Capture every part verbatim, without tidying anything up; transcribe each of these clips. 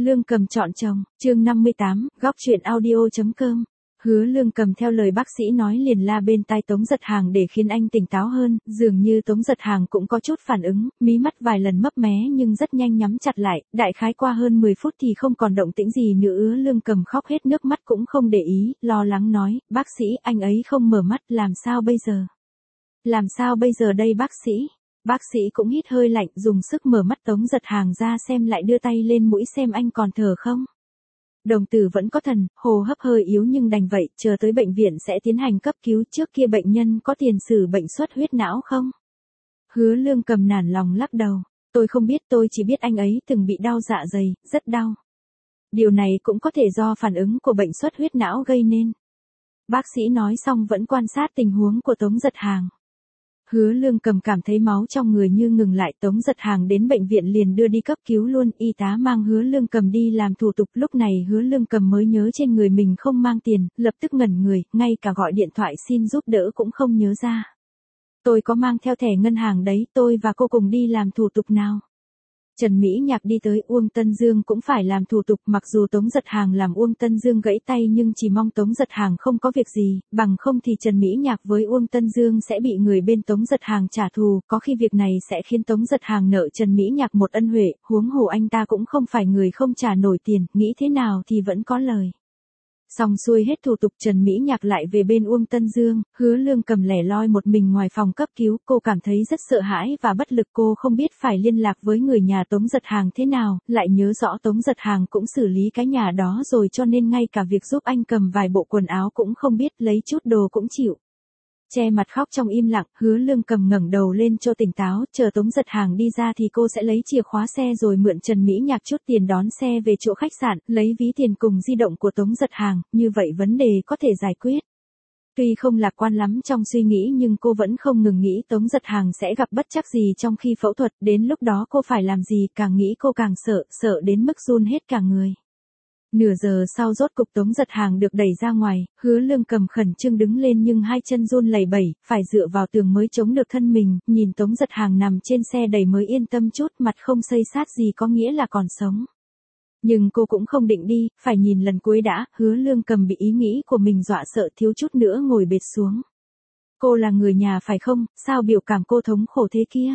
Lương Cầm chọn chồng, chương năm mươi tám, góc truyện audio.com. Hứa Lương Cầm theo lời bác sĩ nói liền la bên tai Tống Giật Hàng để khiến anh tỉnh táo hơn, dường như Tống Giật Hàng cũng có chút phản ứng, mí mắt vài lần mấp mé nhưng rất nhanh nhắm chặt lại, đại khái qua hơn mười phút thì không còn động tĩnh gì nữa. Hứa Lương Cầm khóc hết nước mắt cũng không để ý, lo lắng nói, bác sĩ, anh ấy không mở mắt, làm sao bây giờ? Làm sao bây giờ đây bác sĩ? Bác sĩ cũng hít hơi lạnh, dùng sức mở mắt Tống Giật Hàng ra xem, lại đưa tay lên mũi xem anh còn thở không. Đồng tử vẫn có thần, hô hấp hơi yếu nhưng đành vậy, chờ tới bệnh viện sẽ tiến hành cấp cứu. Trước kia bệnh nhân có tiền sử bệnh xuất huyết não không? Hứa Lương Cầm nản lòng lắc đầu, tôi không biết, tôi chỉ biết anh ấy từng bị đau dạ dày, rất đau. Điều này cũng có thể do phản ứng của bệnh xuất huyết não gây nên. Bác sĩ nói xong vẫn quan sát tình huống của Tống Giật Hàng. Hứa Lương Cầm cảm thấy máu trong người như ngừng lại, Tống Giật Hàng đến bệnh viện liền đưa đi cấp cứu luôn, y tá mang Hứa Lương Cầm đi làm thủ tục. Lúc này Hứa Lương Cầm mới nhớ trên người mình không mang tiền, lập tức ngẩn người, ngay cả gọi điện thoại xin giúp đỡ cũng không nhớ ra. Tôi có mang theo thẻ ngân hàng đấy, tôi và cô cùng đi làm thủ tục nào. Trần Mỹ Nhạc đi tới, Uông Tân Dương cũng phải làm thủ tục, mặc dù Tống Giật Hàng làm Uông Tân Dương gãy tay nhưng chỉ mong Tống Giật Hàng không có việc gì, bằng không thì Trần Mỹ Nhạc với Uông Tân Dương sẽ bị người bên Tống Giật Hàng trả thù, có khi việc này sẽ khiến Tống Giật Hàng nợ Trần Mỹ Nhạc một ân huệ, huống hồ anh ta cũng không phải người không trả nổi tiền, nghĩ thế nào thì vẫn có lời. Xong xuôi hết thủ tục, Trần Mỹ Nhạc lại về bên Uông Tân Dương. Hứa Lương Cầm lẻ loi một mình ngoài phòng cấp cứu, cô cảm thấy rất sợ hãi và bất lực, cô không biết phải liên lạc với người nhà Tống Giật Hàng thế nào, lại nhớ rõ Tống Giật Hàng cũng xử lý cái nhà đó rồi cho nên ngay cả việc giúp anh cầm vài bộ quần áo cũng không biết, lấy chút đồ cũng chịu. Che mặt khóc trong im lặng, Hứa Lương Cầm ngẩng đầu lên cho tỉnh táo, chờ Tống Giật Hàng đi ra thì cô sẽ lấy chìa khóa xe rồi mượn Trần Mỹ Nhạc chút tiền đón xe về chỗ khách sạn, lấy ví tiền cùng di động của Tống Giật Hàng, như vậy vấn đề có thể giải quyết. Tuy không lạc quan lắm trong suy nghĩ nhưng cô vẫn không ngừng nghĩ Tống Giật Hàng sẽ gặp bất trắc gì trong khi phẫu thuật, đến lúc đó cô phải làm gì, càng nghĩ cô càng sợ, sợ đến mức run hết cả người. Nửa giờ sau rốt cục Tống Giật Hàng được đẩy ra ngoài, Hứa Lương Cầm khẩn trương đứng lên nhưng hai chân run lẩy bẩy, phải dựa vào tường mới chống được thân mình, nhìn Tống Giật Hàng nằm trên xe đẩy mới yên tâm chút, mặt không xây xát gì có nghĩa là còn sống. Nhưng cô cũng không định đi, phải nhìn lần cuối đã. Hứa Lương Cầm bị ý nghĩ của mình dọa sợ thiếu chút nữa ngồi bệt xuống. Cô là người nhà phải không, sao biểu cảm cô thống khổ thế kia?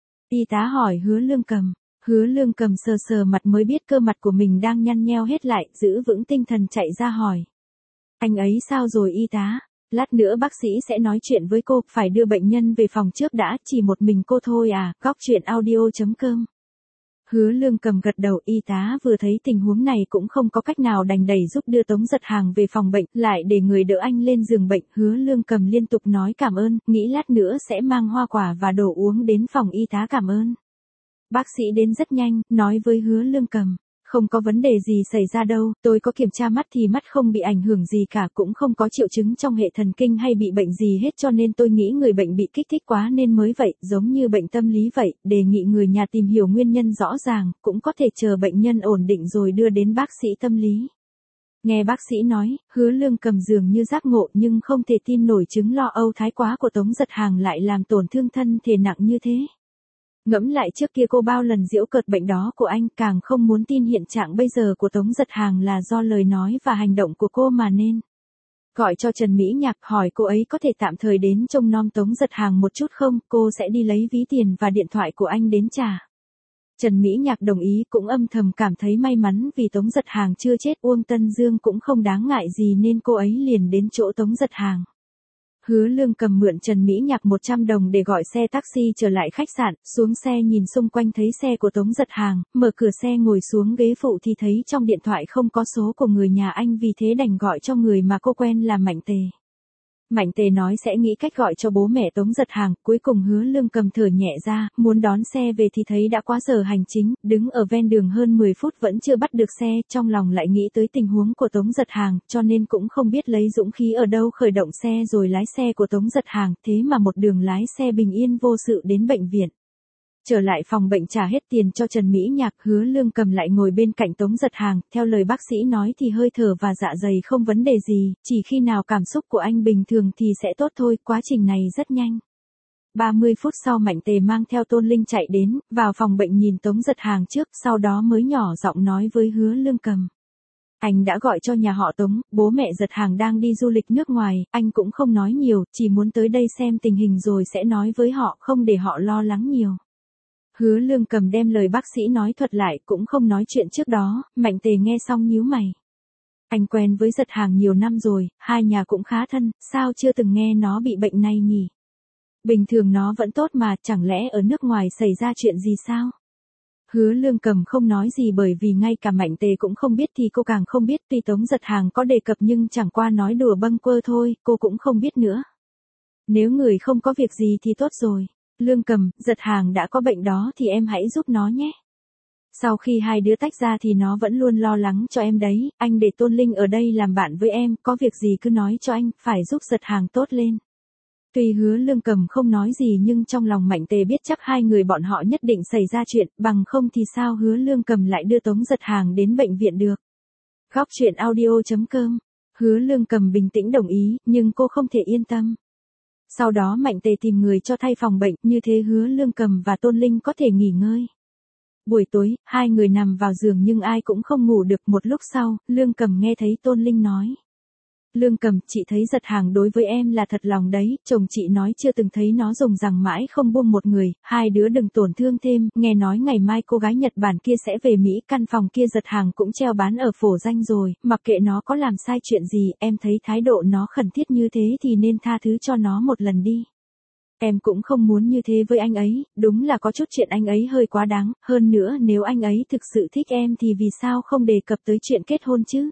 Y tá hỏi Hứa Lương Cầm. Hứa Lương Cầm sờ sờ mặt mới biết cơ mặt của mình đang nhăn nheo hết lại, giữ vững tinh thần chạy ra hỏi. Anh ấy sao rồi y tá? Lát nữa bác sĩ sẽ nói chuyện với cô, phải đưa bệnh nhân về phòng trước đã, chỉ một mình cô thôi à, góc truyện audio.com. Hứa Lương Cầm gật đầu, y tá vừa thấy tình huống này cũng không có cách nào đành đẩy giúp đưa Tống Giật Hàng về phòng bệnh, lại để người đỡ anh lên giường bệnh. Hứa Lương Cầm liên tục nói cảm ơn, nghĩ lát nữa sẽ mang hoa quả và đồ uống đến phòng y tá cảm ơn. Bác sĩ đến rất nhanh, nói với Hứa Lương Cầm, không có vấn đề gì xảy ra đâu, tôi có kiểm tra mắt thì mắt không bị ảnh hưởng gì cả, cũng không có triệu chứng trong hệ thần kinh hay bị bệnh gì hết, cho nên tôi nghĩ người bệnh bị kích thích quá nên mới vậy, giống như bệnh tâm lý vậy, đề nghị người nhà tìm hiểu nguyên nhân rõ ràng, cũng có thể chờ bệnh nhân ổn định rồi đưa đến bác sĩ tâm lý. Nghe bác sĩ nói, Hứa Lương Cầm dường như giác ngộ nhưng không thể tin nổi chứng lo âu thái quá của Tống Giật Hàng lại làm tổn thương thân thể nặng như thế. Ngẫm lại trước kia cô bao lần giễu cợt bệnh đó của anh, càng không muốn tin hiện trạng bây giờ của Tống Giật Hàng là do lời nói và hành động của cô mà nên. Gọi cho Trần Mỹ Nhạc hỏi cô ấy có thể tạm thời đến trông nom Tống Giật Hàng một chút không, cô sẽ đi lấy ví tiền và điện thoại của anh đến trả. Trần Mỹ Nhạc đồng ý, cũng âm thầm cảm thấy may mắn vì Tống Giật Hàng chưa chết, Uông Tân Dương cũng không đáng ngại gì nên cô ấy liền đến chỗ Tống Giật Hàng. Hứa Lương Cầm mượn Trần Mỹ Nhạc một trăm đồng để gọi xe taxi trở lại khách sạn, xuống xe nhìn xung quanh thấy xe của Tống Giật Hàng, mở cửa xe ngồi xuống ghế phụ thì thấy trong điện thoại không có số của người nhà anh, vì thế đành gọi cho người mà cô quen là Mạnh Tề. Mạnh Tề nói sẽ nghĩ cách gọi cho bố mẹ Tống Giật Hàng, cuối cùng Hứa Lương Cầm thở nhẹ ra, muốn đón xe về thì thấy đã quá giờ hành chính, đứng ở ven đường hơn mười phút vẫn chưa bắt được xe, trong lòng lại nghĩ tới tình huống của Tống Giật Hàng, cho nên cũng không biết lấy dũng khí ở đâu khởi động xe rồi lái xe của Tống Giật Hàng, thế mà một đường lái xe bình yên vô sự đến bệnh viện. Trở lại phòng bệnh trả hết tiền cho Trần Mỹ Nhạc, Hứa Lương Cầm lại ngồi bên cạnh Tống Giật Hàng, theo lời bác sĩ nói thì hơi thở và dạ dày không vấn đề gì, chỉ khi nào cảm xúc của anh bình thường thì sẽ tốt thôi, quá trình này rất nhanh. ba mươi phút sau Mạnh Tề mang theo Tôn Linh chạy đến, vào phòng bệnh nhìn Tống Giật Hàng trước, sau đó mới nhỏ giọng nói với Hứa Lương Cầm. Anh đã gọi cho nhà họ Tống, bố mẹ Giật Hàng đang đi du lịch nước ngoài, anh cũng không nói nhiều, chỉ muốn tới đây xem tình hình rồi sẽ nói với họ, không để họ lo lắng nhiều. Hứa Lương Cầm đem lời bác sĩ nói thuật lại, cũng không nói chuyện trước đó. Mạnh Tề nghe xong nhíu mày. Anh quen với Giật Hàng nhiều năm rồi, hai nhà cũng khá thân, sao chưa từng nghe nó bị bệnh này nhỉ? Bình thường nó vẫn tốt mà, chẳng lẽ ở nước ngoài xảy ra chuyện gì sao? Hứa Lương Cầm không nói gì bởi vì ngay cả Mạnh Tề cũng không biết thì cô càng không biết, tuy Tống Giật Hàng có đề cập nhưng chẳng qua nói đùa bâng quơ thôi, cô cũng không biết nữa. Nếu người không có việc gì thì tốt rồi. Lương Cầm, Giật Hàng đã có bệnh đó thì em hãy giúp nó nhé. Sau khi hai đứa tách ra thì nó vẫn luôn lo lắng cho em đấy, anh để Tôn Linh ở đây làm bạn với em, có việc gì cứ nói cho anh, phải giúp Giật Hàng tốt lên. Tuy Hứa Lương Cầm không nói gì nhưng trong lòng Mạnh Tề biết chắc hai người bọn họ nhất định xảy ra chuyện, bằng không thì sao Hứa Lương Cầm lại đưa Tống Giật Hàng đến bệnh viện được. Góc truyện audio chấm com. Hứa Lương Cầm bình tĩnh đồng ý, nhưng cô không thể yên tâm. Sau đó Mạnh Tề tìm người cho thay phòng bệnh, như thế Hứa Lương Cầm và Tôn Linh có thể nghỉ ngơi. Buổi tối, hai người nằm vào giường nhưng ai cũng không ngủ được. Một lúc sau, Lương Cầm nghe thấy Tôn Linh nói. Lương Cầm, chị thấy Giật Hàng đối với em là thật lòng đấy, chồng chị nói chưa từng thấy nó dùng rằng mãi không buông một người, hai đứa đừng tổn thương thêm, nghe nói ngày mai cô gái Nhật Bản kia sẽ về Mỹ, căn phòng kia Giật Hàng cũng treo bán ở phổ danh rồi, mặc kệ nó có làm sai chuyện gì, em thấy thái độ nó khẩn thiết như thế thì nên tha thứ cho nó một lần đi. Em cũng không muốn như thế với anh ấy, đúng là có chút chuyện anh ấy hơi quá đáng, hơn nữa nếu anh ấy thực sự thích em thì vì sao không đề cập tới chuyện kết hôn chứ?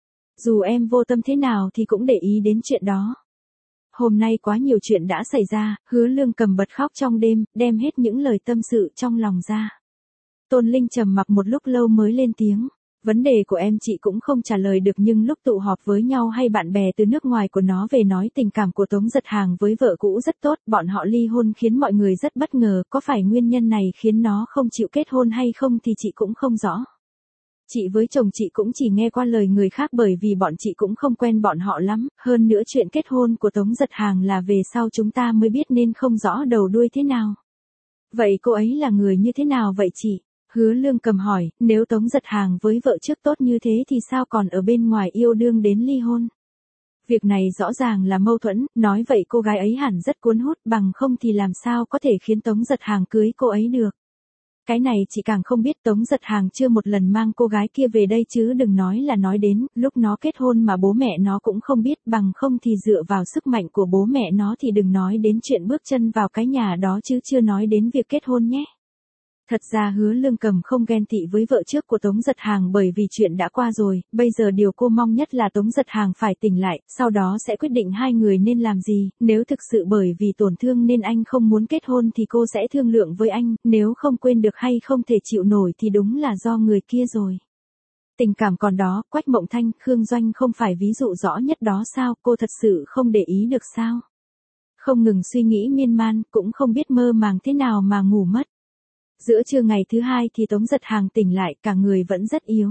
Dù em vô tâm thế nào thì cũng để ý đến chuyện đó. Hôm nay quá nhiều chuyện đã xảy ra, Hứa Lương Cầm bật khóc trong đêm, đem hết những lời tâm sự trong lòng ra. Tôn Linh trầm mặc một lúc lâu mới lên tiếng. Vấn đề của em chị cũng không trả lời được nhưng lúc tụ họp với nhau hay bạn bè từ nước ngoài của nó về nói tình cảm của Tống Giật Hàng với vợ cũ rất tốt, bọn họ ly hôn khiến mọi người rất bất ngờ, có phải nguyên nhân này khiến nó không chịu kết hôn hay không thì chị cũng không rõ. Chị với chồng chị cũng chỉ nghe qua lời người khác bởi vì bọn chị cũng không quen bọn họ lắm, hơn nữa chuyện kết hôn của Tống Giật Hàng là về sau chúng ta mới biết nên không rõ đầu đuôi thế nào. Vậy cô ấy là người như thế nào vậy chị? Hứa Lương Cầm hỏi, nếu Tống Giật Hàng với vợ trước tốt như thế thì sao còn ở bên ngoài yêu đương đến ly hôn? Việc này rõ ràng là mâu thuẫn, nói vậy cô gái ấy hẳn rất cuốn hút, bằng không thì làm sao có thể khiến Tống Giật Hàng cưới cô ấy được. Cái này chị càng không biết, Tống Giật Hàng chưa một lần mang cô gái kia về đây chứ đừng nói là nói đến, lúc nó kết hôn mà bố mẹ nó cũng không biết, bằng không thì dựa vào sức mạnh của bố mẹ nó thì đừng nói đến chuyện bước chân vào cái nhà đó chứ chưa nói đến việc kết hôn nhé. Thật ra Hứa Lương Cầm không ghen tị với vợ trước của Tống Giật Hàng bởi vì chuyện đã qua rồi, bây giờ điều cô mong nhất là Tống Giật Hàng phải tỉnh lại, sau đó sẽ quyết định hai người nên làm gì, nếu thực sự bởi vì tổn thương nên anh không muốn kết hôn thì cô sẽ thương lượng với anh, nếu không quên được hay không thể chịu nổi thì đúng là do người kia rồi. Tình cảm còn đó, Quách Mộng Thanh, Khương Doanh không phải ví dụ rõ nhất đó sao, cô thật sự không để ý được sao? Không ngừng suy nghĩ miên man, cũng không biết mơ màng thế nào mà ngủ mất. Giữa trưa ngày thứ hai thì Tống Giật Hàng tỉnh lại, cả người vẫn rất yếu.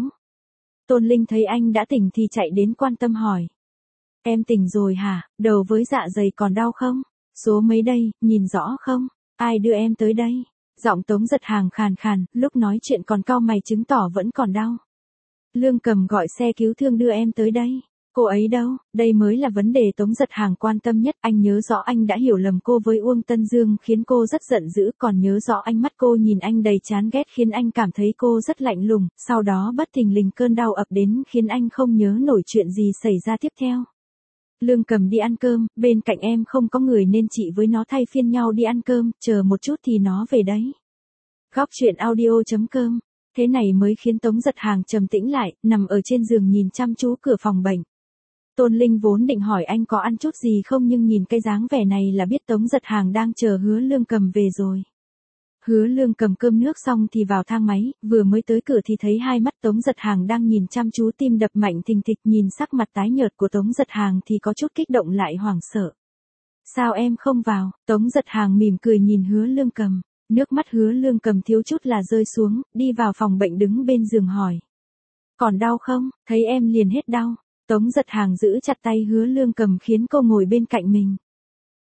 Tôn Linh thấy anh đã tỉnh thì chạy đến quan tâm hỏi. Em tỉnh rồi hả, đầu với dạ dày còn đau không? Số mấy đây, nhìn rõ không? Ai đưa em tới đây? Giọng Tống Giật Hàng khàn khàn, lúc nói chuyện còn cau mày chứng tỏ vẫn còn đau. Lương Cầm gọi xe cứu thương đưa em tới đây. Cô ấy đâu, đây mới là vấn đề Tống Giật Hàng quan tâm nhất, anh nhớ rõ anh đã hiểu lầm cô với Uông Tân Dương khiến cô rất giận dữ, còn nhớ rõ ánh mắt cô nhìn anh đầy chán ghét khiến anh cảm thấy cô rất lạnh lùng, sau đó bất thình lình cơn đau ập đến khiến anh không nhớ nổi chuyện gì xảy ra tiếp theo. Lương Cầm đi ăn cơm, bên cạnh em không có người nên chị với nó thay phiên nhau đi ăn cơm, chờ một chút thì nó về đấy. Góc truyện audio chấm com. Thế này mới khiến Tống Giật Hàng trầm tĩnh lại, nằm ở trên giường nhìn chăm chú cửa phòng bệnh. Tôn Linh vốn định hỏi anh có ăn chút gì không nhưng nhìn cái dáng vẻ này là biết Tống Giật Hàng đang chờ Hứa Lương Cầm về rồi. Hứa Lương Cầm cơm nước xong thì vào thang máy, vừa mới tới cửa thì thấy hai mắt Tống Giật Hàng đang nhìn chăm chú, tim đập mạnh thình thịch, nhìn sắc mặt tái nhợt của Tống Giật Hàng thì có chút kích động lại hoảng sợ. Sao em không vào? Tống Giật Hàng mỉm cười nhìn Hứa Lương Cầm. Nước mắt Hứa Lương Cầm thiếu chút là rơi xuống, đi vào phòng bệnh đứng bên giường hỏi. Còn đau không? Thấy em liền hết đau. Tống Giật Hàng giữ chặt tay Hứa Lương Cầm khiến cô ngồi bên cạnh mình.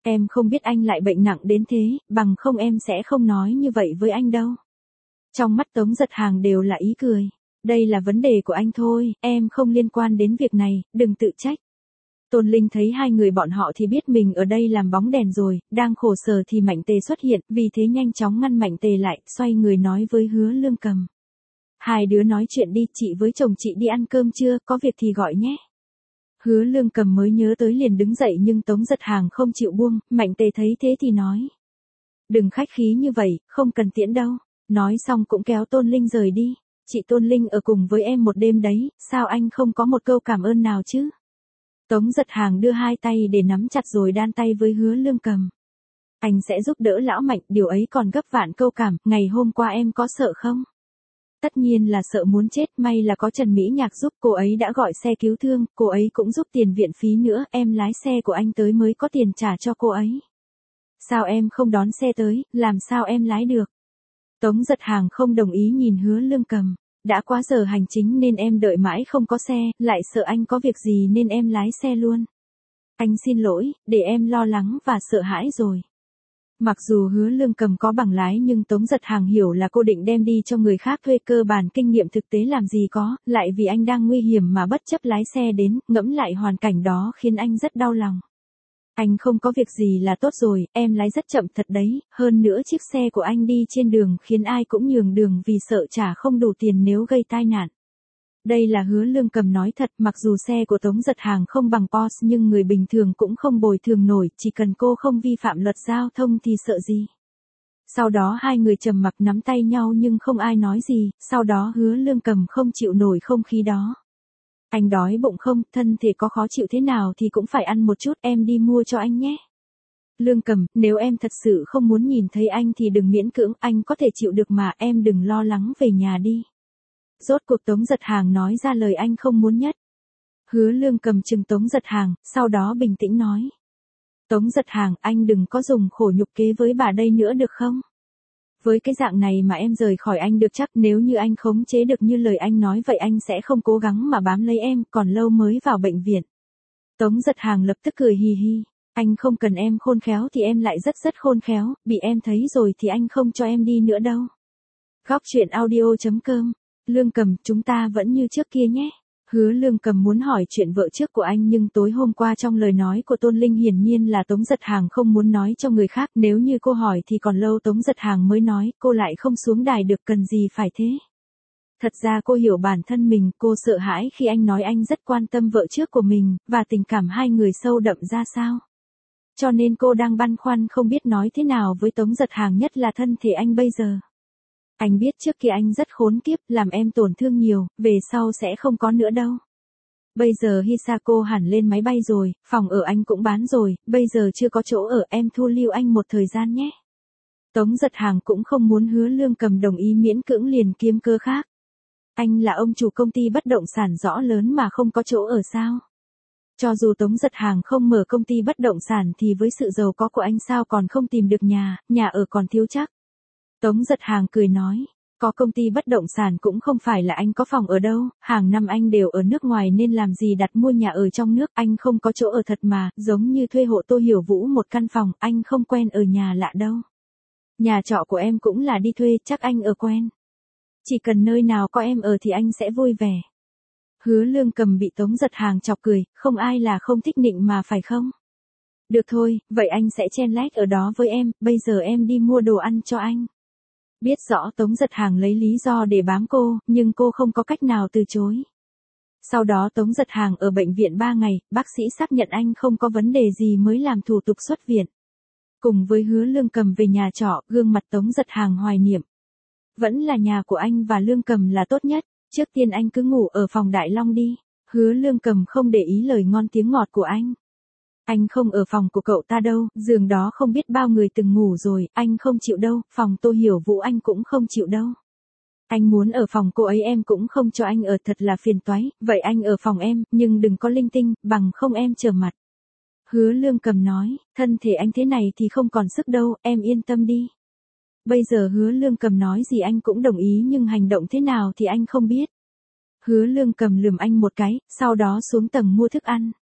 Em không biết anh lại bệnh nặng đến thế, bằng không em sẽ không nói như vậy với anh đâu. Trong mắt Tống Giật Hàng đều là ý cười. Đây là vấn đề của anh thôi, em không liên quan đến việc này, đừng tự trách. Tôn Linh thấy hai người bọn họ thì biết mình ở đây làm bóng đèn rồi, đang khổ sở thì Mạnh Tề xuất hiện, vì thế nhanh chóng ngăn Mạnh Tề lại, xoay người nói với Hứa Lương Cầm. Hai đứa nói chuyện đi, chị với chồng chị đi ăn cơm chưa, có việc thì gọi nhé. Hứa Lương Cầm mới nhớ tới liền đứng dậy nhưng Tống Giật Hàng không chịu buông, Mạnh Tề thấy thế thì nói. Đừng khách khí như vậy, không cần tiễn đâu. Nói xong cũng kéo Tôn Linh rời đi. Chị Tôn Linh ở cùng với em một đêm đấy, sao anh không có một câu cảm ơn nào chứ? Tống Giật Hàng đưa hai tay để nắm chặt rồi đan tay với Hứa Lương Cầm. Anh sẽ giúp đỡ lão Mạnh, điều ấy còn gấp vạn câu cảm, ngày hôm qua em có sợ không? Tất nhiên là sợ muốn chết, may là có Trần Mỹ Nhạc giúp, cô ấy đã gọi xe cứu thương, cô ấy cũng giúp tiền viện phí nữa, em lái xe của anh tới mới có tiền trả cho cô ấy. Sao em không đón xe tới, làm sao em lái được? Tống Giật Hàng không đồng ý nhìn Hứa Lương Cầm. Đã quá giờ hành chính nên em đợi mãi không có xe, lại sợ anh có việc gì nên em lái xe luôn. Anh xin lỗi, để em lo lắng và sợ hãi rồi. Mặc dù Hứa Lương Cầm có bằng lái nhưng Tống Giật Hàng hiểu là cô định đem đi cho người khác thuê, cơ bản kinh nghiệm thực tế làm gì có, lại vì anh đang nguy hiểm mà bất chấp lái xe đến, ngẫm lại hoàn cảnh đó khiến anh rất đau lòng. Anh không có việc gì là tốt rồi, em lái rất chậm thật đấy, hơn nữa chiếc xe của anh đi trên đường khiến ai cũng nhường đường vì sợ trả không đủ tiền nếu gây tai nạn. Đây là Hứa Lương Cầm nói thật, mặc dù xe của Tống Giật Hàng không bằng Porsche nhưng người bình thường cũng không bồi thường nổi, chỉ cần cô không vi phạm luật giao thông thì sợ gì. Sau đó hai người trầm mặc nắm tay nhau nhưng không ai nói gì, sau đó Hứa Lương Cầm không chịu nổi không khí đó. Anh đói bụng không, thân thể có khó chịu thế nào thì cũng phải ăn một chút, em đi mua cho anh nhé. Lương Cầm, nếu em thật sự không muốn nhìn thấy anh thì đừng miễn cưỡng, anh có thể chịu được mà, em đừng lo lắng, về nhà đi. Rốt cuộc Tống Giật Hàng nói ra lời anh không muốn nhất. Hứa Lương Cầm chừng Tống Giật Hàng, sau đó bình tĩnh nói. Tống Giật Hàng, anh đừng có dùng khổ nhục kế với bà đây nữa được không? Với cái dạng này mà em rời khỏi anh được chắc, nếu như anh khống chế được như lời anh nói vậy anh sẽ không cố gắng mà bám lấy em, còn lâu mới vào bệnh viện. Tống Giật Hàng lập tức cười hì hì. Anh không cần em khôn khéo thì em lại rất rất khôn khéo, bị em thấy rồi thì anh không cho em đi nữa đâu. Góc truyện audio chấm com. Lương Cầm, chúng ta vẫn như trước kia nhé. Hứa Lương Cầm muốn hỏi chuyện vợ trước của anh nhưng tối hôm qua trong lời nói của Tôn Linh hiển nhiên là Tống Giật Hàng không muốn nói cho người khác, nếu như cô hỏi thì còn lâu Tống Giật Hàng mới nói, cô lại không xuống đài được, cần gì phải thế. Thật ra cô hiểu bản thân mình, cô sợ hãi khi anh nói anh rất quan tâm vợ trước của mình, và tình cảm hai người sâu đậm ra sao. Cho nên cô đang băn khoăn không biết nói thế nào với Tống Giật Hàng, nhất là thân thể anh bây giờ. Anh biết trước kia anh rất khốn kiếp, làm em tổn thương nhiều, về sau sẽ không có nữa đâu. Bây giờ Hisako hẳn lên máy bay rồi, phòng ở anh cũng bán rồi, bây giờ chưa có chỗ ở, em thu lưu anh một thời gian nhé. Tống Giật Hàng cũng không muốn Hứa Lương Cầm đồng ý miễn cưỡng liền kiếm cơ khác. Anh là ông chủ công ty bất động sản rõ lớn mà không có chỗ ở sao? Cho dù Tống Giật Hàng không mở công ty bất động sản thì với sự giàu có của anh sao còn không tìm được nhà, nhà ở còn thiếu chắc. Tống Giật Hàng cười nói, có công ty bất động sản cũng không phải là anh có phòng ở đâu, hàng năm anh đều ở nước ngoài nên làm gì đặt mua nhà ở trong nước, anh không có chỗ ở thật mà, giống như thuê hộ Tô Hiểu Vũ một căn phòng, anh không quen ở nhà lạ đâu. Nhà trọ của em cũng là đi thuê, chắc anh ở quen. Chỉ cần nơi nào có em ở thì anh sẽ vui vẻ. Hứa Lương Cầm bị Tống Giật Hàng chọc cười, không ai là không thích nịnh mà phải không? Được thôi, vậy anh sẽ chen lách ở đó với em, bây giờ em đi mua đồ ăn cho anh. Biết rõ Tống Giật Hàng lấy lý do để bám cô, nhưng cô không có cách nào từ chối. Sau đó Tống Giật Hàng ở bệnh viện ba ngày, bác sĩ xác nhận anh không có vấn đề gì mới làm thủ tục xuất viện. Cùng với Hứa Lương Cầm về nhà trọ, gương mặt Tống Giật Hàng hoài niệm. Vẫn là nhà của anh và Lương Cầm là tốt nhất, trước tiên anh cứ ngủ ở phòng Đại Long đi. Hứa Lương Cầm không để ý lời ngon tiếng ngọt của anh. Anh không ở phòng của cậu ta đâu, giường đó không biết bao người từng ngủ rồi, anh không chịu đâu, phòng Tô Hiểu Vũ anh cũng không chịu đâu. Anh muốn ở phòng cô ấy em cũng không cho anh ở, thật là phiền toái, vậy anh ở phòng em, nhưng đừng có linh tinh, bằng không em trở mặt. Hứa Lương Cầm nói, thân thể anh thế này thì không còn sức đâu, em yên tâm đi. Bây giờ Hứa Lương Cầm nói gì anh cũng đồng ý nhưng hành động thế nào thì anh không biết. Hứa Lương Cầm lườm anh một cái, sau đó xuống tầng mua thức ăn.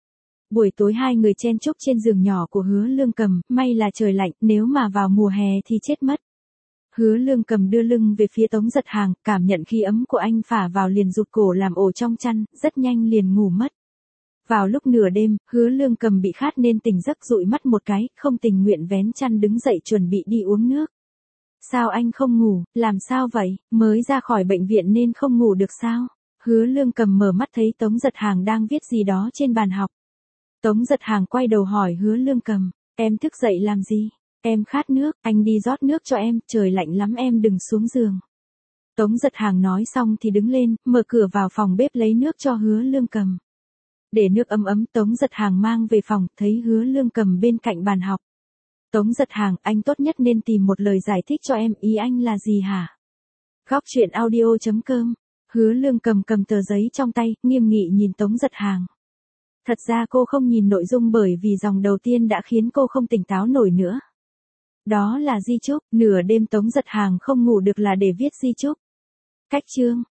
Buổi tối hai người chen chúc trên giường nhỏ của Hứa Lương Cầm, may là trời lạnh, nếu mà vào mùa hè thì chết mất. Hứa Lương Cầm đưa lưng về phía Tống Giật Hàng, cảm nhận khí ấm của anh phả vào liền rụt cổ làm ổ trong chăn, rất nhanh liền ngủ mất. Vào lúc nửa đêm, Hứa Lương Cầm bị khát nên tỉnh giấc dụi mắt một cái, không tình nguyện vén chăn đứng dậy chuẩn bị đi uống nước. Sao anh không ngủ, làm sao vậy, mới ra khỏi bệnh viện nên không ngủ được sao? Hứa Lương Cầm mở mắt thấy Tống Giật Hàng đang viết gì đó trên bàn học. Tống Giật Hàng quay đầu hỏi Hứa Lương Cầm, em thức dậy làm gì? Em khát nước, anh đi rót nước cho em, trời lạnh lắm em đừng xuống giường. Tống Giật Hàng nói xong thì đứng lên, mở cửa vào phòng bếp lấy nước cho Hứa Lương Cầm. Để nước ấm ấm, Tống Giật Hàng mang về phòng, thấy Hứa Lương Cầm bên cạnh bàn học. Tống Giật Hàng, anh tốt nhất nên tìm một lời giải thích cho em, ý anh là gì hả? Góc truyện audio chấm com. Hứa Lương Cầm cầm tờ giấy trong tay, nghiêm nghị nhìn Tống Giật Hàng. Thật ra cô không nhìn nội dung bởi vì dòng đầu tiên đã khiến cô không tỉnh táo nổi nữa. Đó là di chúc, nửa đêm Tống Giật Hàng không ngủ được là để viết di chúc. Cách chương.